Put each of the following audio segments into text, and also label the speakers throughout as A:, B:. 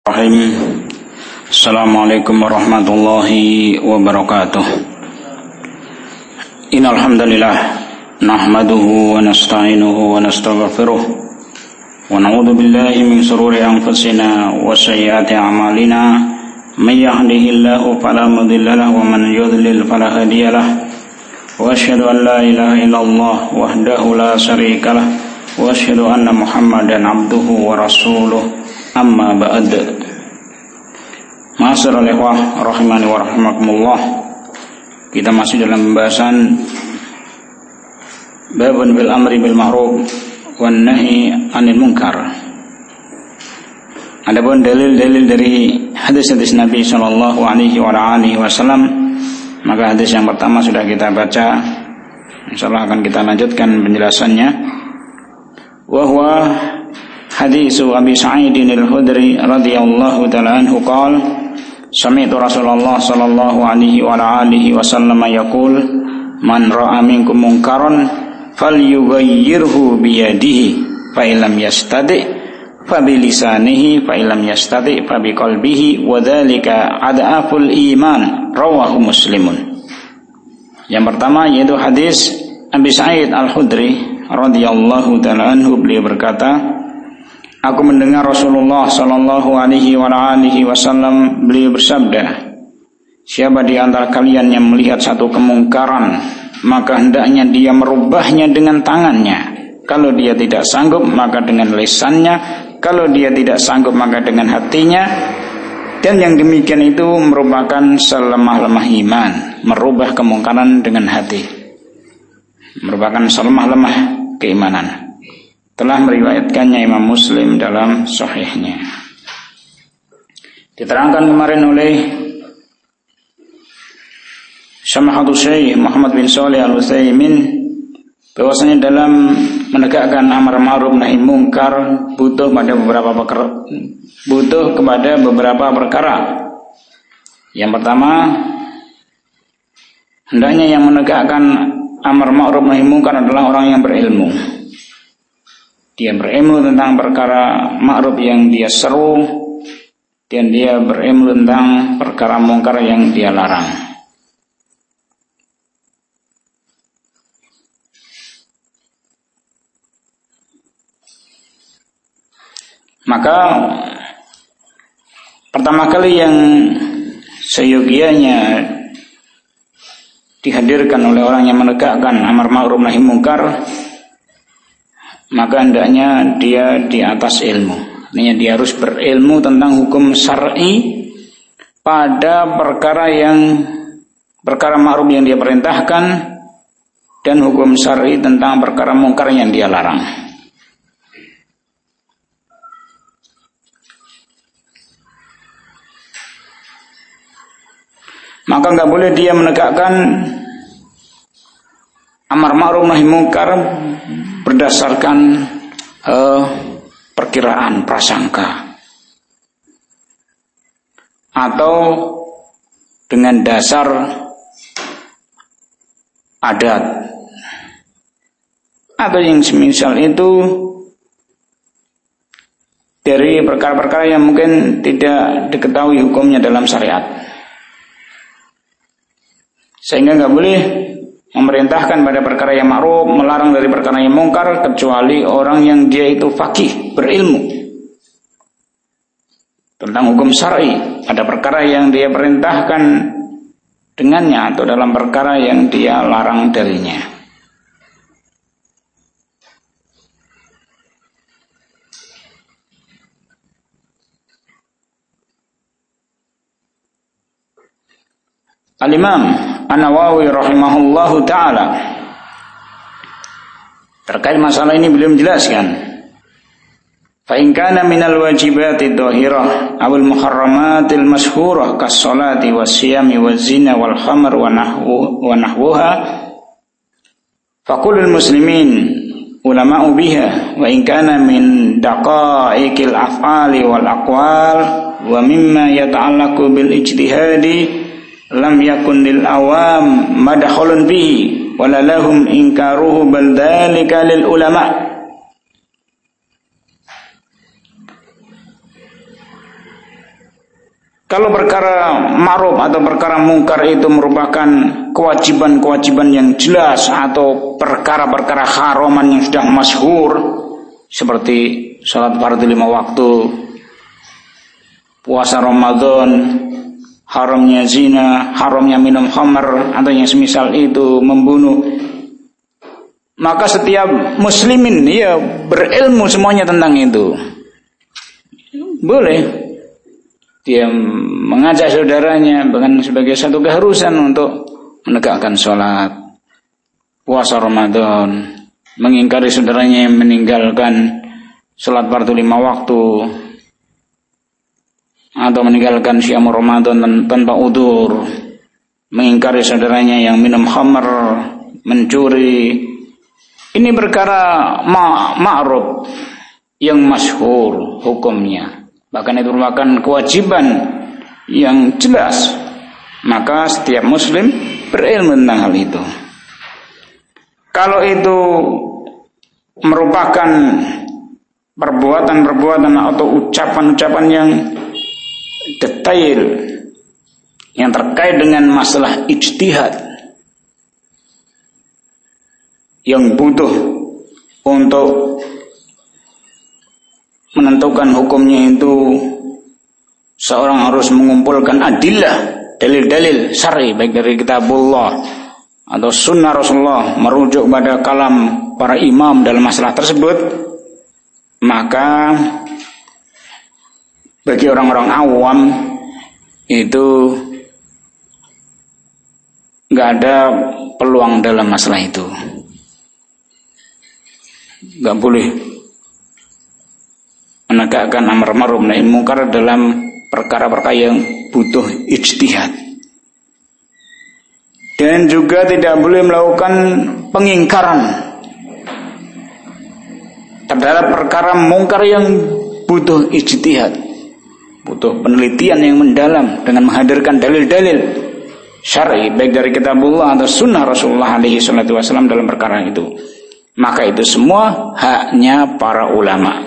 A: Assalamualaikum warahmatullahi wabarakatuh. Innal hamdalillah nahmaduhu wa nasta'inuhu wa nastaghfiruh wa na'udzu billahi min shururi anfusina wa sayyiati a'malina may yahdihillahu fala mudilla lahu wa man yudlil fala hadiyalah wa asyhadu an la ilaha illallah wahdahu la syarikalah wa asyhadu anna Muhammadan abduhu wa rasuluh. Amma ba'd. Ma'asyiral ikhwah rahimani wa rahimakumullah. Kita masih dalam pembahasan babun bil amri bil ma'ruf wan nahi 'anil munkar. Adapun dalil-dalil dari hadis-hadis Nabi sallallahu alaihi wasallam, maka hadis yang pertama sudah kita baca. Insyaallah akan kita lanjutkan penjelasannya. Wa huwa hadis Abi Sa'id al-Khudri radhiyallahu ta'ala anhu qala sami'tu Rasulullah sallallahu alaihi wa alihi wasallam yaqul man ra'a minkum munkaran falyughayyirhu bi yadihi fa illam yastati' fa bi lisanihi fa illam yastati' fa bi qalbihi wa dzalika ad'aful iman rawahu Muslimun. Yang pertama yaitu hadis Abi Sa'id al-Khudri radhiyallahu ta'ala anhu, beliau berkata, aku mendengar Rasulullah sallallahu alaihi wasallam beliau bersabda, siapa di antara kalian yang melihat satu kemungkaran, maka hendaknya dia merubahnya dengan tangannya. Kalau dia tidak sanggup, maka dengan lisannya. Kalau dia tidak sanggup, maka dengan hatinya. Dan yang demikian itu merupakan selemah-lemah iman, merubah kemungkaran dengan hati, merupakan selemah-lemah keimanan. Telah meriwayatkannya Imam Muslim dalam sahihnya. Diterangkan kemarin oleh Samahatul Syekh Muhammad bin Shalih Al-Utsaimin bahwasanya dalam menegakkan amar ma'ruf nahi munkar butuh kepada beberapa perkara. Yang pertama, hendaknya yang menegakkan amar ma'ruf nahi munkar adalah orang yang berilmu. Dia berilmu tentang perkara ma'ruf yang dia seru, dan dia berilmu tentang perkara mungkar yang dia larang. Maka pertama kali yang seyogianya dihadirkan oleh orang yang menegakkan amar ma'ruf nahi munkar, maka hendaknya dia di atas ilmu. Artinya dia harus berilmu tentang hukum syar'i pada perkara ma'ruf yang dia perintahkan, dan hukum syar'i tentang perkara mungkar yang dia larang. Maka enggak boleh dia menegakkan amar ma'ruf nahi munkar berdasarkan perkiraan, prasangka, atau dengan dasar adat, atau yang semisal itu dari perkara-perkara yang mungkin tidak diketahui hukumnya dalam syariat. Sehingga enggak boleh memerintahkan pada perkara yang ma'ruf, melarang dari perkara yang mungkar, kecuali orang yang dia itu faqih, berilmu tentang hukum syar'i pada perkara yang dia perintahkan dengannya, atau dalam perkara yang dia larang darinya. Al-Imam An-Nawawi rahimahullahu ta'ala terkait masalah ini beliau menjelaskan, fa in kana minal wajibati dhahirah awil muharramatil mashhurah kas-salati was-siyami waz-zina wal khamr wa nahwuha fa kullul muslimin ulama'u biha, wa in kana min daqa'iqil af'ali wal aqwal wa mimma yata'allaqu bil ijtihadi lam yakun lil awam madkhulun bihi wala lahum inkaruhu bal dzalika lil ulama. Kalau perkara ma'ruf atau perkara mungkar itu merupakan kewajiban-kewajiban yang jelas atau perkara-perkara haraman yang sudah masyhur seperti salat fardu 5 waktu, puasa Ramadan, haramnya zina, haramnya minum khamr atau yang semisal itu, membunuh. Maka setiap muslimin dia berilmu semuanya tentang itu. Boleh dia mengajak saudaranya bahkan sebagai satu keharusan untuk menegakkan sholat, puasa Ramadan, mengingkari saudaranya yang meninggalkan sholat fardu 5 waktu atau meninggalkan syam Ramadan tanpa udzur, mengingkari saudaranya yang minum khamr, mencuri. Ini perkara ma'ruf yang masyhur hukumnya. Bahkan itu merupakan kewajiban yang jelas. Maka setiap muslim berilmu tentang hal itu. Kalau itu merupakan perbuatan-perbuatan atau ucapan-ucapan yang detail yang terkait dengan masalah ijtihad yang butuh untuk menentukan hukumnya, itu seorang harus mengumpulkan adillah, dalil-dalil syar'i baik dari kitabullah atau sunnah Rasulullah, merujuk pada kalam para imam dalam masalah tersebut. Maka bagi orang-orang awam itu nggak ada peluang dalam masalah itu, nggak boleh menegakkan amar ma'ruf nahi munkar dalam perkara-perkara yang butuh ijtihad. Dan juga tidak boleh melakukan pengingkaran terhadap perkara mungkar yang butuh ijtihad, butuh penelitian yang mendalam dengan menghadirkan dalil-dalil syar'i baik dari kitabullah atau sunnah Rasulullah alaihi salatu wasallam dalam perkara itu. Maka itu semua haknya para ulama.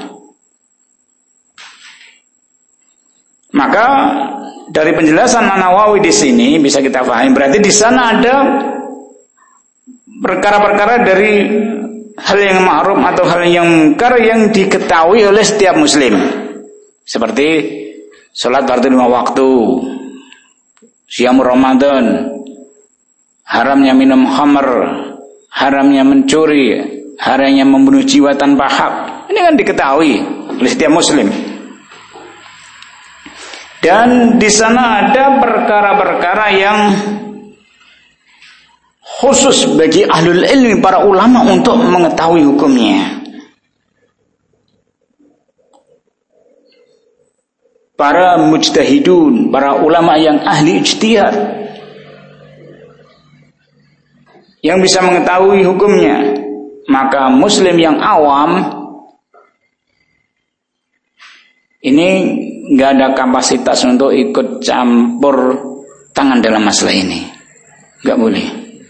A: Maka dari penjelasan An-Nawawi di sini bisa kita pahami berarti di sana ada perkara-perkara dari hal yang ma'ruf atau hal yang munkar yang diketahui oleh setiap muslim. Seperti salat fardu 5 waktu, syam Ramadan, haramnya minum khamr, haramnya mencuri, haramnya membunuh jiwa tanpa hak. Ini kan diketahui oleh setiap muslim. Dan di sana ada perkara-perkara yang khusus bagi ahlul ilmi, para ulama untuk mengetahui hukumnya. Para mujtahidun, para ulama yang ahli ijtihad, yang bisa mengetahui hukumnya. Maka muslim yang awam ini nggak ada kapasitas untuk ikut campur tangan dalam masalah ini, nggak boleh.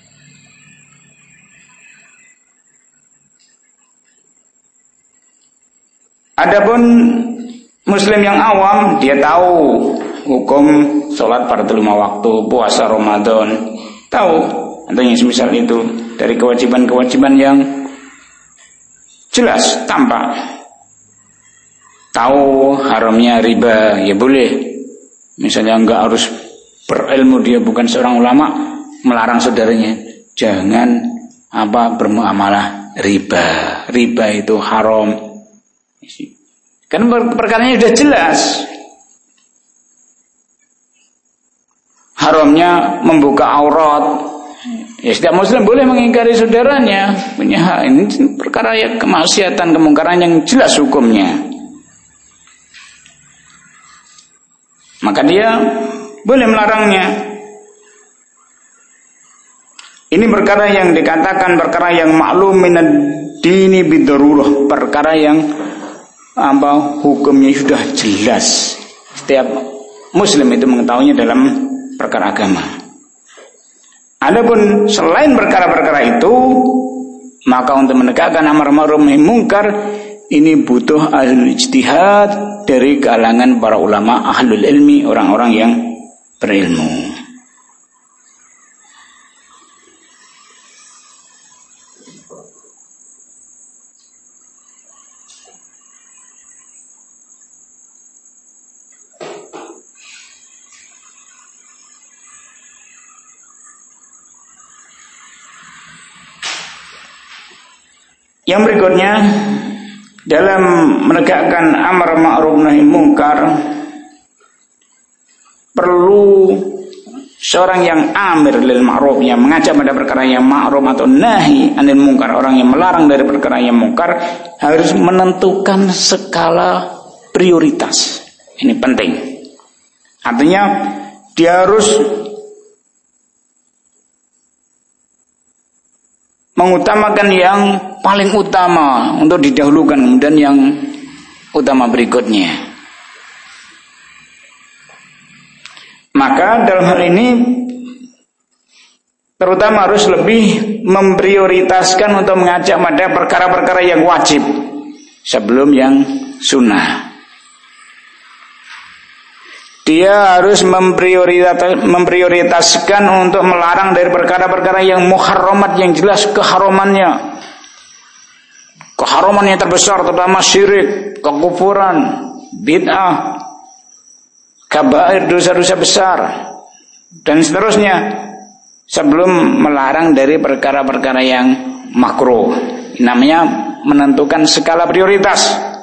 A: Adapun muslim yang awam, dia tahu hukum sholat fardu 5 waktu, puasa Ramadan, tahu atau yang semisal itu dari kewajiban-kewajiban yang jelas tampak. Tahu haramnya riba, ya boleh. Misalnya enggak harus berilmu, dia bukan seorang ulama, melarang saudaranya jangan bermuamalah riba. Riba itu haram. Kan perkaranya sudah jelas. Haramnya membuka aurat. Ya setiap muslim boleh mengingkari saudaranya, punya hak. Ini perkara yang kemaksiatan, kemungkaran yang jelas hukumnya. Maka dia boleh melarangnya. Ini perkara yang dikatakan perkara yang maklum minad dini bidarurah, perkara yang hukumnya sudah jelas. Setiap muslim itu mengetahuinya dalam perkara agama. Adapun selain perkara-perkara itu, maka untuk menegakkan amar ma'ruf nahi munkar ini butuh ahlul ijtihad dari kalangan para ulama ahlul ilmi, orang-orang yang berilmu. Yang berikutnya, dalam menegakkan amar ma'ruf nahi munkar perlu seorang yang amir lil ma'ruf, yang mengajak pada perkara yang ma'ruf atau nahi anil munkar, orang yang melarang dari perkara yang munkar, harus menentukan skala prioritas. Ini penting. Artinya dia harus mengutamakan yang paling utama untuk didahulukan, kemudian yang utama berikutnya. Maka dalam hal ini terutama harus lebih memprioritaskan untuk mengajak pada perkara-perkara yang wajib sebelum yang sunnah. Dia harus memprioritaskan untuk melarang dari perkara-perkara yang muharramat, yang jelas keharamannya. Keharaman yang terbesar, terutama syirik, kekufuran, bid'ah, kabair, dosa-dosa besar, dan seterusnya, sebelum melarang dari perkara-perkara yang makruh. Namanya menentukan skala prioritas.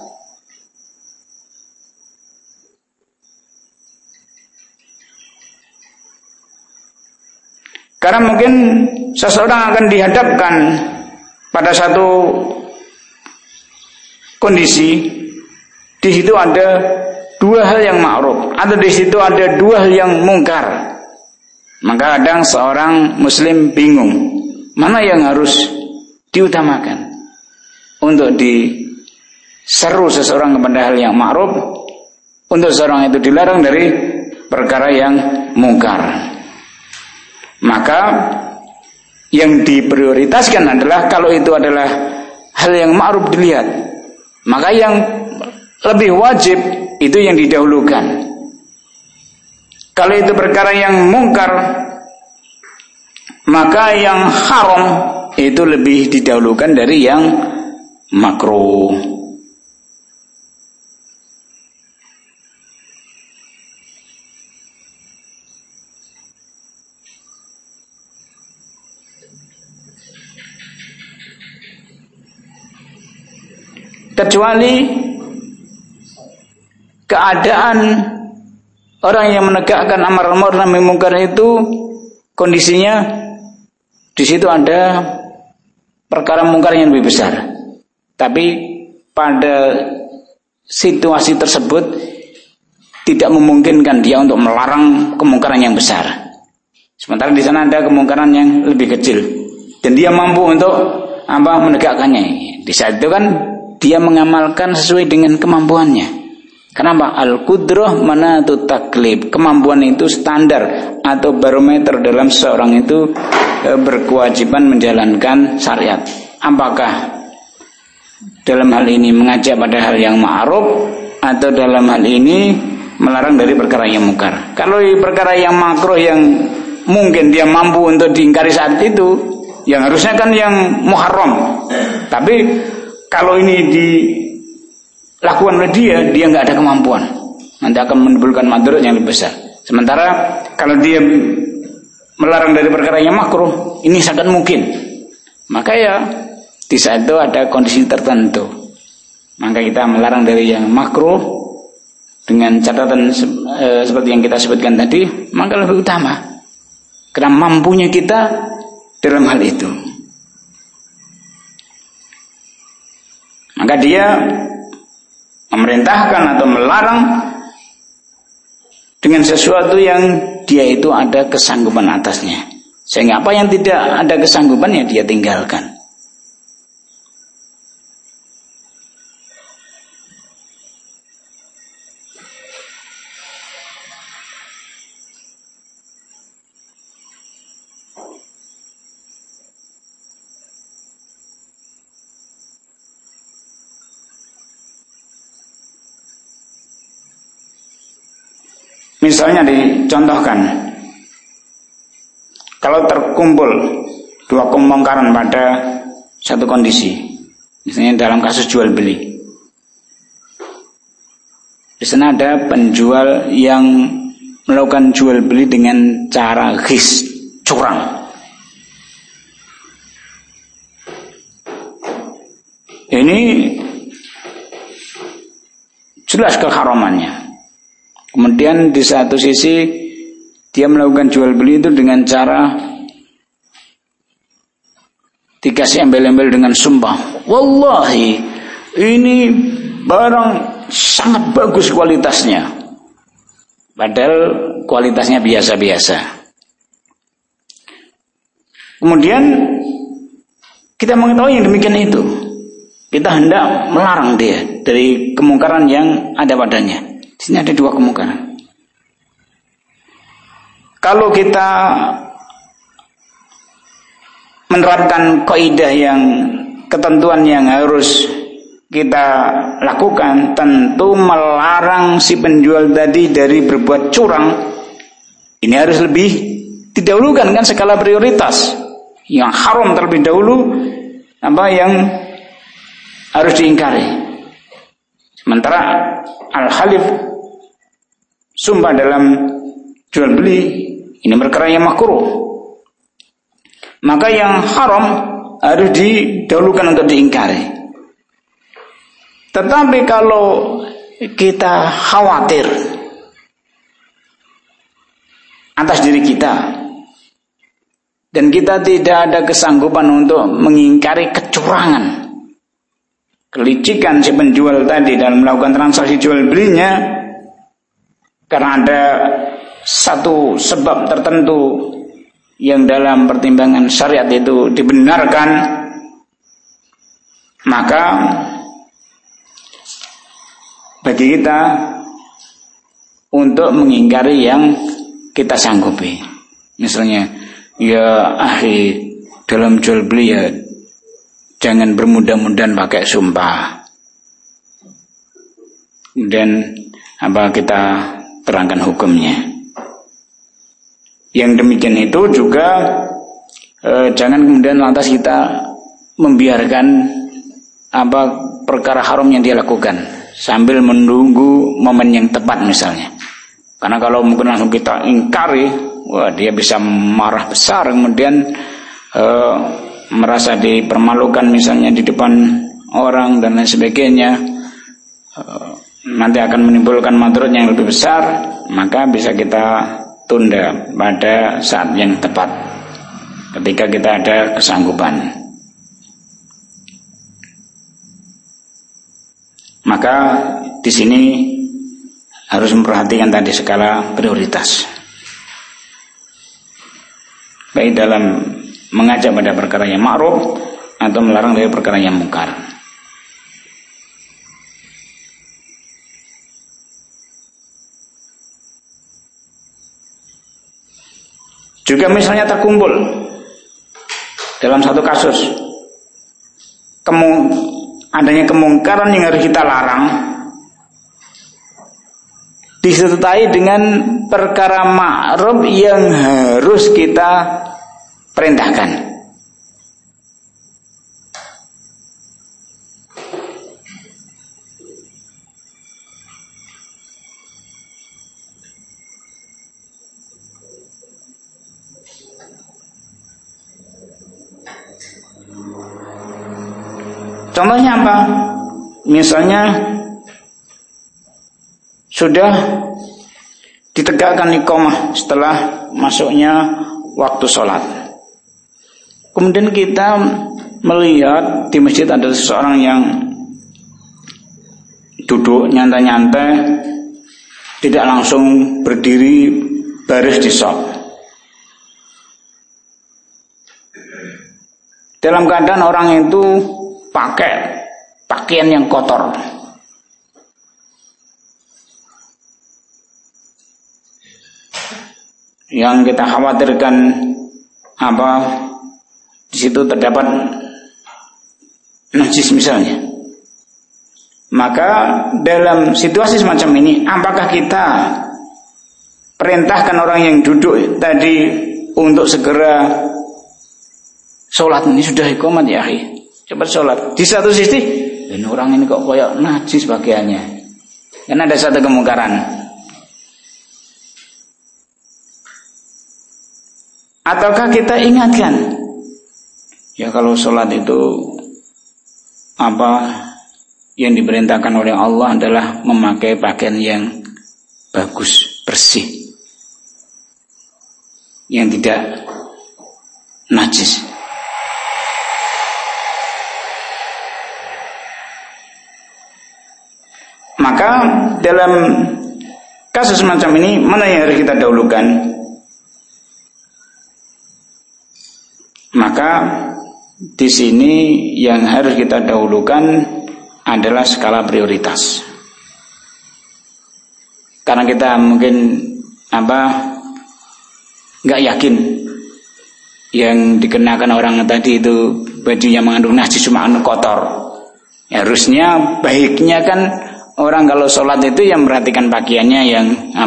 A: Karena mungkin seseorang akan dihadapkan pada satu kondisi, di situ ada dua hal yang ma'ruf, atau di situ ada dua hal yang mungkar. Maka kadang seorang muslim bingung, mana yang harus diutamakan untuk diseru seseorang kepada hal yang ma'ruf, untuk seorang itu dilarang dari perkara yang mungkar. Maka yang diprioritaskan adalah, kalau itu adalah hal yang ma'ruf dilihat, maka yang lebih wajib itu yang didahulukan. Kalau itu perkara yang mungkar, maka yang haram itu lebih didahulukan dari yang makruh. Kecuali keadaan orang yang menegakkan amar ma'ruf nahi munkar itu kondisinya di situ ada perkara mungkar yang lebih besar, tapi pada situasi tersebut tidak memungkinkan dia untuk melarang kemungkaran yang besar. Sementara di sana ada kemungkaran yang lebih kecil dan dia mampu untuk menegakkannya. Di saat itu kan dia mengamalkan sesuai dengan kemampuannya. Kenapa? Al-qudrah manatut taklif. Kemampuan itu standar atau barometer dalam seorang itu berkewajiban menjalankan syariat. Apakah dalam hal ini mengajak pada hal yang ma'ruf, atau dalam hal ini melarang dari perkara yang mungkar. Kalau perkara yang makruh yang mungkin dia mampu untuk diingkari saat itu, yang harusnya kan yang muharram. Tapi kalau ini dilakukan oleh dia nggak ada kemampuan, nanti akan menimbulkan madarat yang lebih besar. Sementara kalau dia melarang dari perkara yang makruh, ini sangat mungkin. Maka ya di saat itu ada kondisi tertentu, maka kita melarang dari yang makruh dengan catatan seperti yang kita sebutkan tadi, maka lebih utama karena mampunya kita dalam hal itu. Maka dia memerintahkan atau melarang dengan sesuatu yang dia itu ada kesanggupan atasnya. Sehingga apa yang tidak ada kesanggupannya dia tinggalkan. Misalnya dicontohkan, kalau terkumpul dua kemungkaran pada satu kondisi, misalnya dalam kasus jual beli, di sana ada penjual yang melakukan jual beli dengan cara ghis, curang. Ini jelas keharamannya. Kemudian di satu sisi dia melakukan jual beli itu dengan cara dikasih embel-embel dengan sumpah, wallahi ini barang sangat bagus kualitasnya, padahal kualitasnya biasa-biasa. Kemudian kita mengetahui yang demikian itu, kita hendak melarang dia dari kemungkaran yang ada padanya. Di sini ada dua kemungkaran. Kalau kita menerapkan kaidah yang ketentuan yang harus kita lakukan, tentu melarang si penjual tadi dari berbuat curang. Ini harus lebih didahulukan kan skala prioritas. Yang haram terlebih dahulu, apa yang harus diingkari. Sementara al-halif, sumpah dalam jual beli, ini perkara yang makruh. Maka yang haram harus didahulukan untuk diingkari. Tetapi kalau kita khawatir atas diri kita dan kita tidak ada kesanggupan untuk mengingkari kecurangan, kelicikan si penjual tadi dalam melakukan transaksi jual belinya, karena ada satu sebab tertentu yang dalam pertimbangan syariat itu dibenarkan, maka bagi kita untuk mengingkari yang kita sanggupi. Misalnya, ya akhi, dalam jual beli ya jangan bermudah-mudahan pakai sumpah. Dan kita terangkan hukumnya. Yang demikian itu juga jangan kemudian lantas kita membiarkan perkara haram yang dia lakukan sambil menunggu momen yang tepat misalnya. Karena kalau mungkin langsung kita ingkari, wah dia bisa marah besar, kemudian merasa dipermalukan misalnya di depan orang dan lain sebagainya, nanti akan menimbulkan madarat yang lebih besar. Maka bisa kita tunda pada saat yang tepat ketika kita ada kesanggupan. Maka di sini harus memperhatikan tadi skala prioritas, baik dalam mengajak pada perkara yang ma'ruf atau melarang dari perkara yang mungkar. Juga misalnya terkumpul dalam satu kasus adanya kemungkaran yang harus kita larang, disertai dengan perkara ma'ruf yang harus kita perintahkan. Contohnya apa? Misalnya sudah ditegakkan iqamah setelah masuknya waktu sholat. Kemudian kita melihat di masjid ada seseorang yang duduk nyantai-nyantai, tidak langsung berdiri baris di shaf. Dalam keadaan orang itu pakai pakaian yang kotor. Yang kita khawatirkan di situ terdapat najis misalnya. Maka dalam situasi semacam ini, apakah kita memerintahkan orang yang duduk tadi untuk segera sholat. Ini sudah iqamat ya akhi, cepat sholat. Di satu sisi, ini orang ini kok koyak najis bagiannya, karena ada satu kemungkaran. Ataukah kita ingatkan, ya kalau sholat itu yang diperintahkan oleh Allah adalah memakai pakaian yang bagus, bersih, yang tidak najis. Maka dalam kasus semacam ini, mana yang harus kita dahulukan? Maka di sini yang harus kita dahulukan adalah skala prioritas. Karena kita mungkin nggak yakin yang dikenakan orang tadi itu bajunya mengandung najis, cuma kotor. Harusnya baiknya kan orang kalau sholat itu yang memperhatikan pakaiannya yang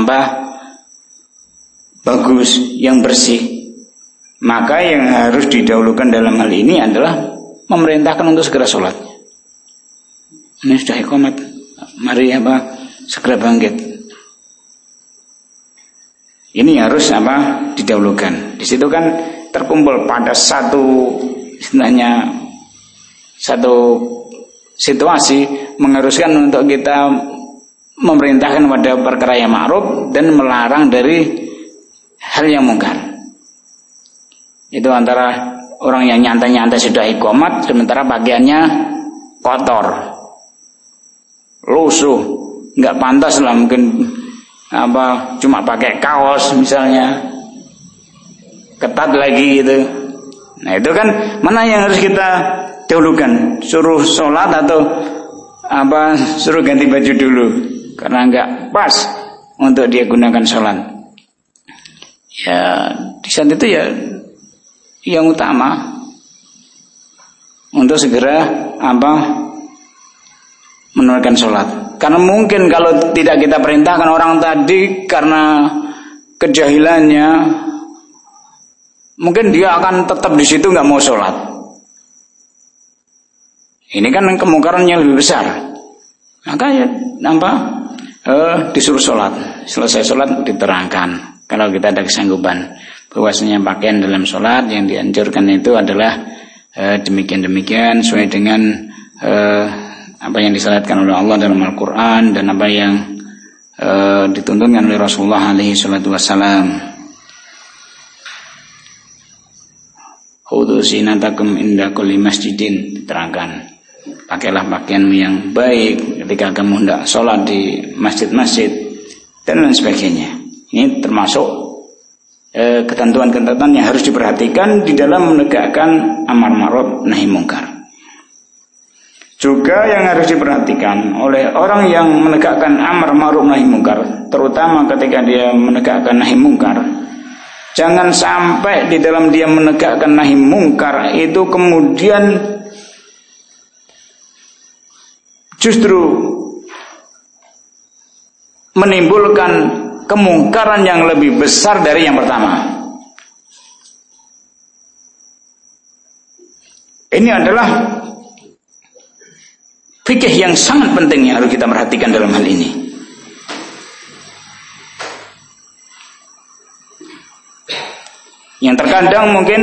A: bagus, yang bersih. Maka yang harus didahulukan dalam hal ini adalah memerintahkan untuk segera sholat. Ini sudah iqamat, mari segera bangkit. Ini harus didahulukan. Di situ kan terkumpul pada satu situasi mengharuskan untuk kita memerintahkan pada perkara yang ma'ruf dan melarang dari hal yang mungkar. Itu antara orang yang nyantai-nyantai sudah iqamat, sementara pakaiannya kotor, lusuh, nggak pantas lah, mungkin cuma pakai kaos misalnya, ketat lagi gitu. Nah itu kan mana yang harus kita dahulukan, suruh sholat atau suruh ganti baju dulu karena nggak pas untuk dia gunakan sholat. Ya di saat itu ya yang utama untuk segera menunaikan sholat. Karena mungkin kalau tidak kita perintahkan orang tadi karena kejahilannya, mungkin dia akan tetap di situ nggak mau sholat. Ini kan kemungkaran yang lebih besar. Maka ya disuruh sholat. Selesai sholat diterangkan kalau kita ada kesanggupan bahwasanya pakaian dalam sholat yang dianjurkan itu adalah demikian-demikian sesuai dengan apa yang disyariatkan oleh Allah dalam Al-Quran dan apa yang dituntunkan oleh Rasulullah alaihi salatu wassalam. Khudhu zinatakum inda kulli masjidin, diterangkan pakailah pakaianmu yang baik ketika kamu hendak sholat di masjid-masjid dan lain sebagainya. Ini termasuk ketentuan-ketentuan yang harus diperhatikan di dalam menegakkan amar ma'ruf nahi mungkar. Juga yang harus diperhatikan oleh orang yang menegakkan amar ma'ruf nahi mungkar, terutama ketika dia menegakkan nahi mungkar, jangan sampai di dalam dia menegakkan nahi mungkar itu kemudian justru menimbulkan kemungkaran yang lebih besar dari yang pertama. Ini adalah fikih yang sangat penting yang harus kita perhatikan dalam hal ini. Yang terkadang mungkin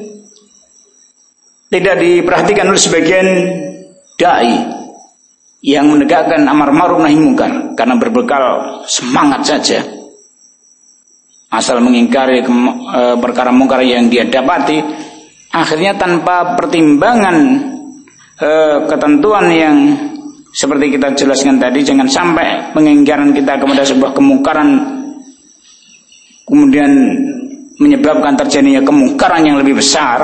A: tidak diperhatikan oleh sebagian dai yang menegakkan amar ma'ruf nahi mungkar karena berbekal semangat saja, asal mengingkari perkara mungkar yang dia dapati, akhirnya tanpa pertimbangan ketentuan yang seperti kita jelaskan tadi, jangan sampai pengingkaran kita kepada sebuah kemungkaran kemudian menyebabkan terjadinya kemungkaran yang lebih besar.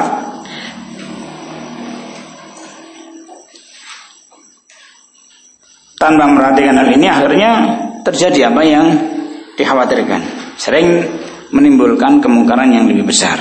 A: Tanpa memperhatikan hal ini, akhirnya terjadi apa yang dikhawatirkan, sering menimbulkan kemungkaran yang lebih besar.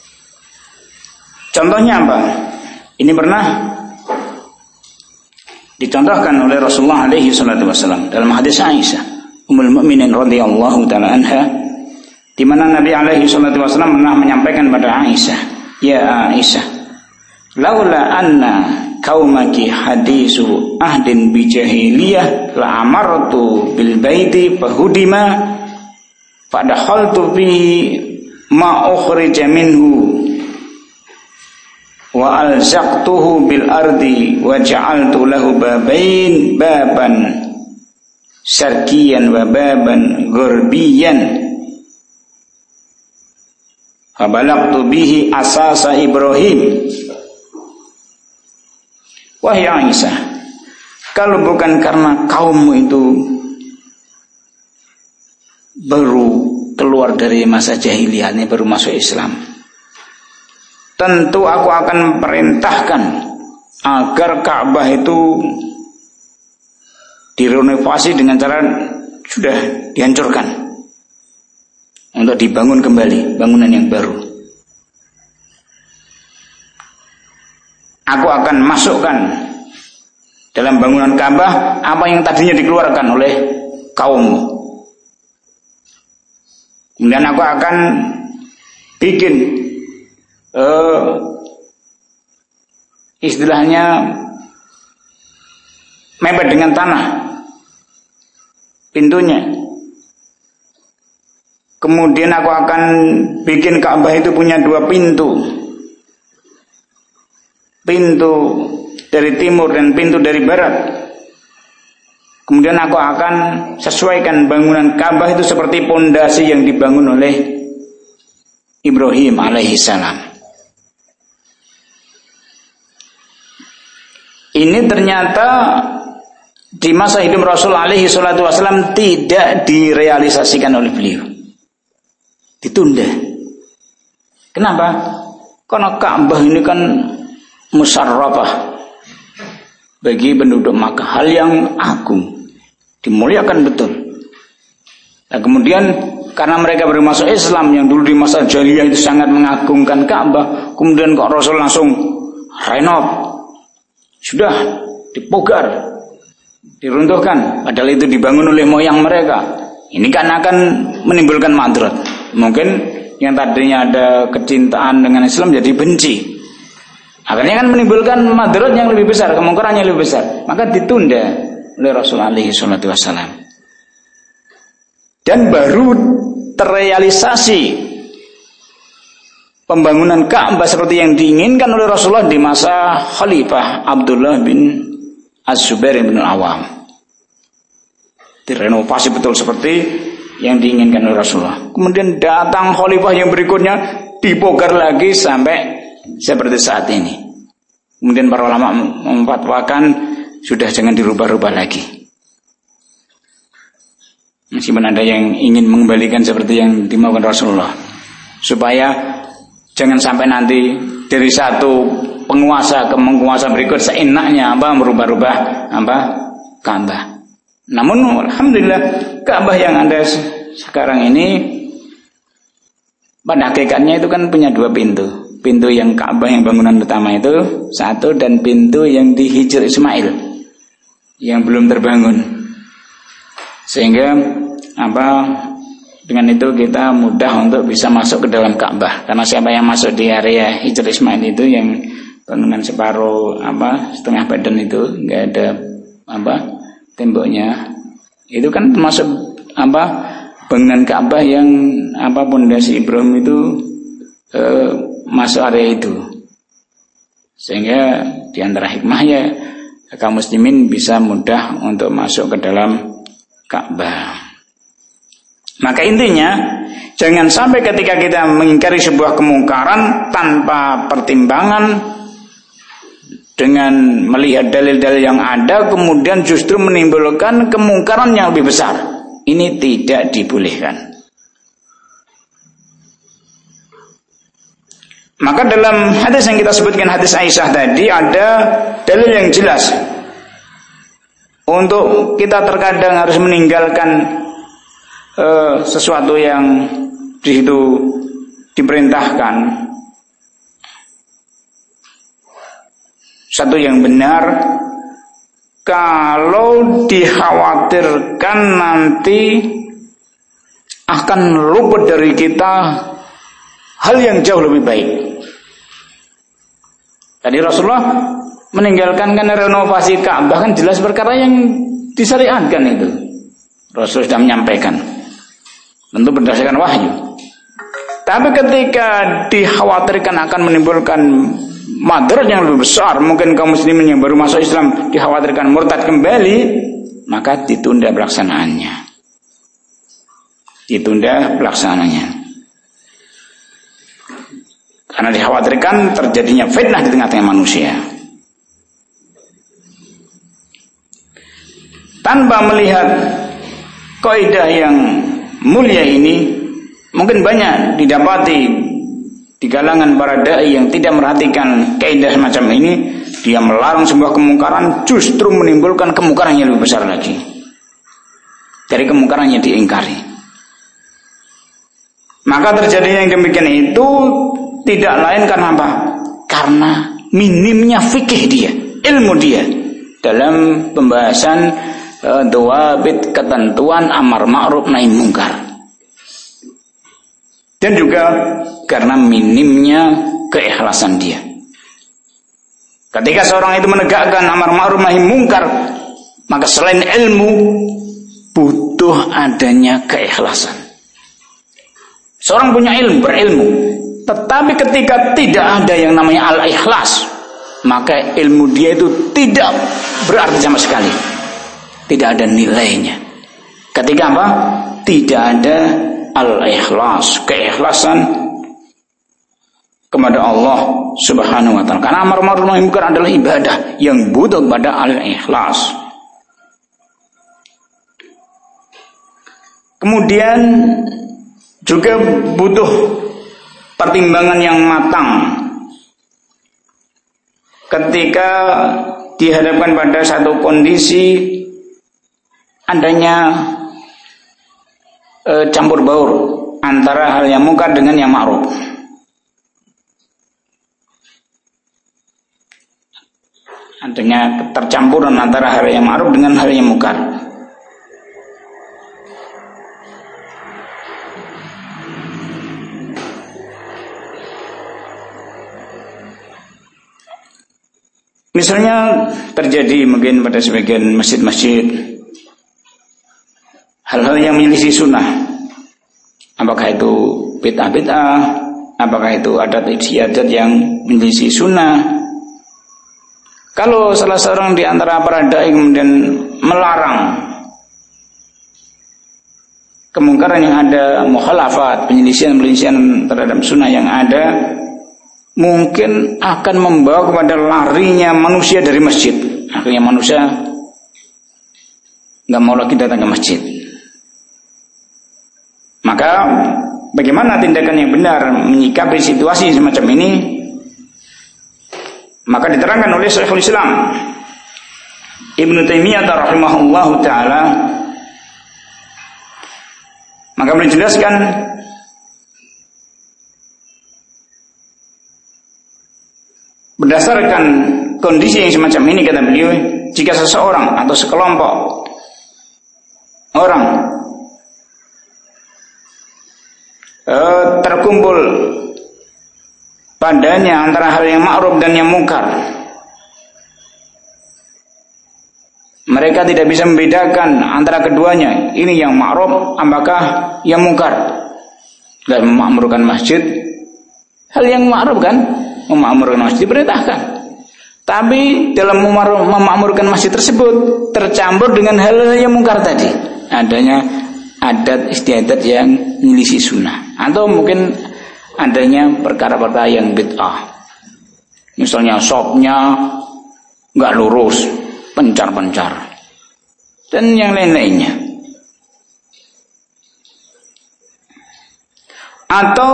A: Contohnya apa? Ini pernah dicontohkan oleh Rasulullah alaihi salatu wasallam dalam hadis Aisyah Ummul Mukminin radhiyallahu taala anha, di mana Nabi alaihi salatu wasallam pernah menyampaikan pada Aisyah, "Ya Aisyah, laula anna qaumaki hadisu ahdin bi jahiliyah la amartu bil baiti fahudima fadakhaltu bihi ma ukhrija minhu wa alzaqtuhu bil ardi wa ja'altu lahu baban syarqiyan wa baban ghurbiyan fa balagtu bihi asasa Ibrahim." Wahai Aisyah, kalau bukan karena kaummu itu baru keluar dari masa jahiliyah, ini baru masuk Islam, tentu aku akan perintahkan agar Ka'bah itu direnovasi dengan cara sudah dihancurkan untuk dibangun kembali, bangunan yang baru. Aku akan masukkan dalam bangunan Ka'bah apa yang tadinya dikeluarkan oleh kaummu. Kemudian aku akan bikin istilahnya mepet dengan tanah pintunya. Kemudian aku akan bikin Ka'bah itu punya 2 pintu, pintu dari timur dan pintu dari barat. Kemudian aku akan sesuaikan bangunan Ka'bah itu seperti pondasi yang dibangun oleh Ibrahim alaihissalam. Ini ternyata di masa hidup Rasul alaihi salatu wasallam tidak direalisasikan oleh beliau. Ditunda. Kenapa? Karena Ka'bah ini kan musyarrafah bagi penduduk Makkah, hal yang agung, dimuliakan betul. Nah, kemudian karena mereka baru masuk Islam, yang dulu di masa jahiliyah itu sangat mengagungkan Ka'bah, kemudian kok Rasul langsung renov, sudah dipogar, diruntuhkan, padahal itu dibangun oleh moyang mereka. Ini kan akan menimbulkan madharat. Mungkin yang tadinya ada kecintaan dengan Islam jadi benci. Akhirnya kan menimbulkan madharat yang lebih besar, kemungkaran yang lebih besar. Maka ditunda oleh Rasulullah SAW. Dan baru terrealisasi pembangunan Ka'bah seperti yang diinginkan oleh Rasulullah di masa Khalifah Abdullah bin Az-Zubair bin Al-Awwam. Direnovasi betul seperti yang diinginkan oleh Rasulullah. Kemudian datang Khalifah yang berikutnya, dibongkar lagi sampai seperti saat ini. Kemudian para ulama memfatwakan sudah jangan dirubah-rubah lagi. Meskipun ada yang ingin mengembalikan seperti yang dimaukan Rasulullah, supaya jangan sampai nanti dari satu penguasa ke penguasa berikut seenaknya merubah-rubah Ka'bah. Namun alhamdulillah Ka'bah yang ada sekarang ini pada hakikatnya itu kan punya 2 pintu. Pintu yang Ka'bah yang bangunan utama itu satu, dan pintu yang di Hijr Ismail yang belum terbangun. Sehingga dengan itu kita mudah untuk bisa masuk ke dalam Ka'bah. Karena siapa yang masuk di area Hijr Ismail itu yang bangunan separuh setengah badan itu enggak ada temboknya. Itu kan termasuk bangunan Ka'bah yang pondasi Ibrahim itu masuk area itu. Sehingga di antara hikmahnya kaum muslimin bisa mudah untuk masuk ke dalam Ka'bah. Maka intinya jangan sampai ketika kita mengingkari sebuah kemungkaran tanpa pertimbangan, dengan melihat dalil-dalil yang ada kemudian justru menimbulkan kemungkaran yang lebih besar. Ini tidak dibolehkan. Maka dalam hadis yang kita sebutkan, hadis Aisyah tadi, ada dalil yang jelas untuk kita terkadang harus meninggalkan sesuatu yang di situ diperintahkan, satu yang benar kalau dikhawatirkan nanti akan luput dari kita hal yang jauh lebih baik. Tadi Rasulullah meninggalkan kan renovasi Ka'bah, kan jelas perkara yang disyariatkan itu. Rasul sudah menyampaikan, tentu berdasarkan wahyu. Tapi ketika dikhawatirkan akan menimbulkan madarat yang lebih besar, mungkin kaum muslimin yang baru masuk Islam dikhawatirkan murtad kembali, maka ditunda pelaksanaannya. Karena dikhawatirkan terjadinya fitnah di tengah-tengah manusia. Tanpa melihat kaidah yang mulia ini, mungkin banyak didapati di kalangan para dai yang tidak merhatikan kaidah semacam ini. Dia melarang sebuah kemungkaran, justru menimbulkan kemungkaran yang lebih besar lagi dari kemungkaran yang diingkari. Maka terjadinya yang demikian itu tidak lain karena apa? Karena minimnya fikih dia, ilmu dia dalam pembahasan dawabit, ketentuan amar ma'ruf nahi mungkar. Dan juga karena minimnya keikhlasan dia. Ketika seorang itu menegakkan amar ma'ruf nahi mungkar, maka selain ilmu butuh adanya keikhlasan. Seorang punya ilmu, berilmu, tetapi ketika tidak ada yang namanya al-ikhlas, maka ilmu dia itu tidak berarti sama sekali. Tidak ada nilainya. Ketika apa? Tidak ada al-ikhlas, keikhlasan kepada Allah Subhanahu wa taala. Karena amar ma'ruf nahi mungkar adalah ibadah yang butuh pada al-ikhlas. Kemudian juga butuh pertimbangan yang matang ketika dihadapkan pada satu kondisi adanya campur baur antara hal yang mungkar dengan yang ma'ruf. Adanya tercampuran antara hal yang ma'ruf dengan hal yang mungkar. Misalnya terjadi mungkin pada sebagian masjid-masjid hal-hal yang menyelisih sunnah, apakah itu bid'ah-bid'ah, apakah itu adat istiadat yang menyelisih sunnah. Kalau salah seorang di antara para dai kemudian melarang kemungkaran yang ada, mukhalafat, penyelisihan terhadap sunnah yang ada, mungkin akan membawa kepada larinya manusia dari masjid. Akhirnya manusia nggak mau lagi datang ke masjid. Maka bagaimana tindakan yang benar menyikapi situasi semacam ini? Maka diterangkan oleh Syekhul Islam Ibnu Taimiyah rahimahullahu taala. Maka beliau jelaskan berdasarkan kondisi yang semacam ini, kata beliau, jika seseorang atau sekelompok orang terkumpul padanya antara hal yang ma'ruf dan yang mungkar, mereka tidak bisa membedakan antara keduanya. Ini yang ma'ruf apakah yang mungkar. Dan memakmurkan masjid, hal yang ma'ruf kan, memakmurkan masjid diperintahkan. Tapi dalam memakmurkan masjid tersebut tercampur dengan hal yang mungkar tadi, adanya adat istiadat yang menyelisih sunnah, atau mungkin adanya perkara-perkara yang bid'ah. Misalnya sopnya nggak lurus, pencar-pencar, dan yang lain-lainnya. Atau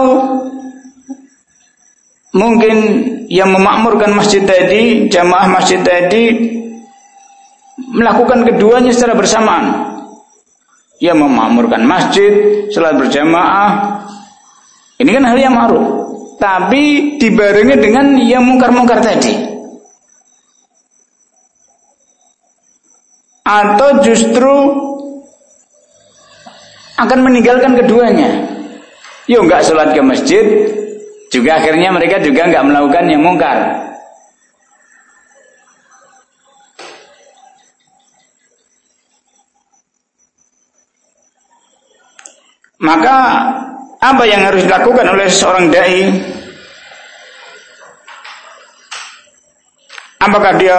A: mungkin yang memakmurkan masjid tadi, jamaah masjid tadi, melakukan keduanya secara bersamaan. Yang memakmurkan masjid setelah berjamaah, ini kan hal yang ma'ruf, tapi dibarengi dengan yang mungkar-mungkar tadi. atau justru akan meninggalkan keduanya. Yuk nggak sholat ke masjid, juga akhirnya mereka juga nggak melakukan yang mungkar. Maka apa yang harus dilakukan oleh seorang dai? Apakah dia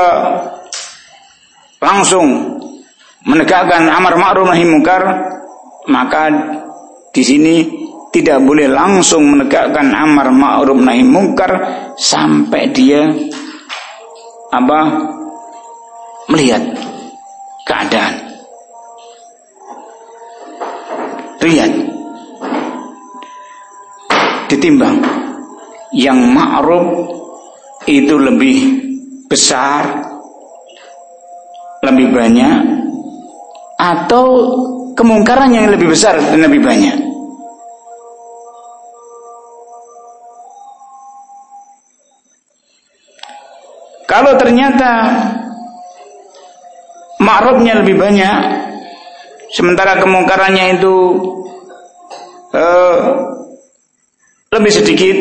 A: langsung menegakkan amar ma'ruf nahi munkar? Maka di sini tidak boleh langsung menegakkan amar ma'ruf nahi munkar sampai dia melihat keadaan. Lihat, ditimbang yang ma'ruf itu lebih besar, lebih banyak, atau kemungkaran yang lebih besar dan lebih banyak. Kalau ternyata ma'rufnya lebih banyak, sementara kemungkarannya itu lebih sedikit,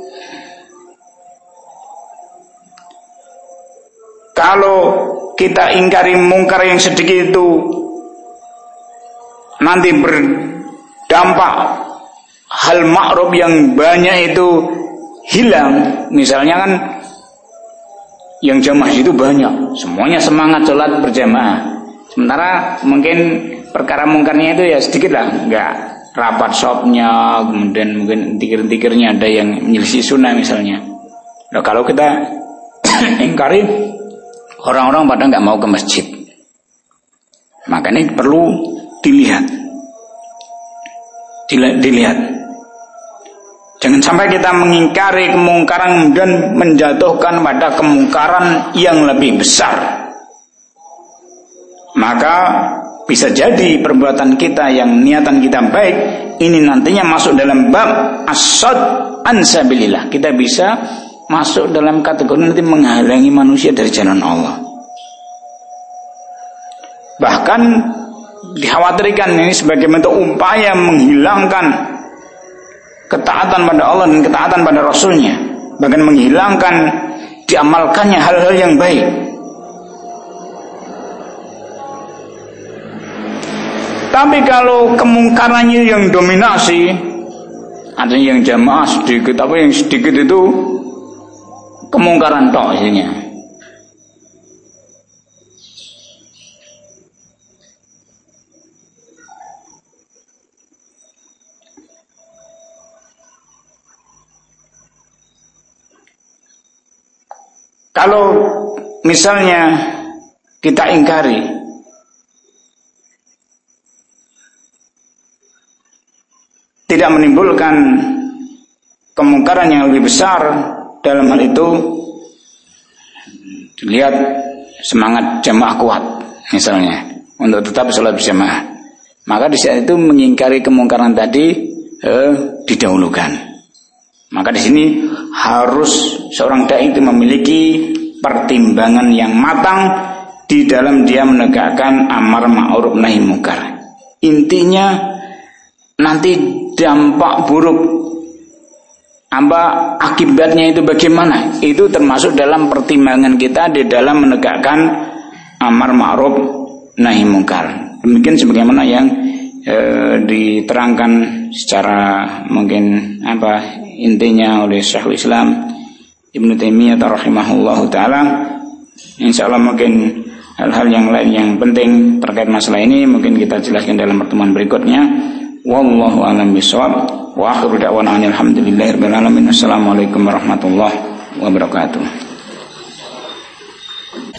A: kalau kita ingkari mungkar yang sedikit itu nanti berdampak hal ma'ruf yang banyak itu hilang. Misalnya kan yang jamaah itu banyak, semuanya semangat sholat berjamaah, sementara mungkin perkara mungkarnya itu ya sedikit lah, nggak rapat shopnya, kemudian mungkin tikir-tikirnya ada yang menyelisih sunnah misalnya. Nah, kalau kita ingkari orang-orang pada nggak mau ke masjid, maka ini perlu dilihat. Jangan sampai kita mengingkari kemungkaran dan menjatuhkan pada kemungkaran yang lebih besar. Maka bisa jadi perbuatan kita yang niatan kita baik ini nantinya masuk dalam bab as-sadd an sabilillah. Kita bisa masuk dalam kategori nanti menghalangi manusia dari jalan Allah. Bahkan dikhawatirkan ini sebagai bentuk upaya menghilangkan ketaatan pada Allah dan ketaatan pada Rasulnya, bahkan menghilangkan diamalkannya hal-hal yang baik. Tapi kalau kemungkarannya yang dominasi, ada yang jamaah sedikit, tapi yang sedikit itu kemungkaran tok isinya. Kalau misalnya kita ingkari tidak menimbulkan kemungkaran yang lebih besar, dalam hal itu dilihat semangat jamaah kuat misalnya untuk tetap sholat berjamaah, maka di saat itu mengingkari kemungkaran tadi didahulukan. Maka di sini harus seorang dai itu memiliki pertimbangan yang matang di dalam dia menegakkan amar ma'ruf nahi munkar. Intinya nanti dampak buruk akibatnya itu bagaimana, itu termasuk dalam pertimbangan kita di dalam menegakkan amar ma'ruf nahi munkar. Demikian sebagaimana yang diterangkan secara mungkin intinya oleh Syekhul Islam Ibnu Taimiyah rahimahullahu taala. Insyaallah mungkin hal-hal yang lain yang penting terkait masalah ini mungkin kita jelaskan dalam pertemuan berikutnya. Wallahu a'lam bishawab. Wa akhiru da'wana alhamdulillahirabbil alamin. Assalamualaikum warahmatullahi wabarakatuh.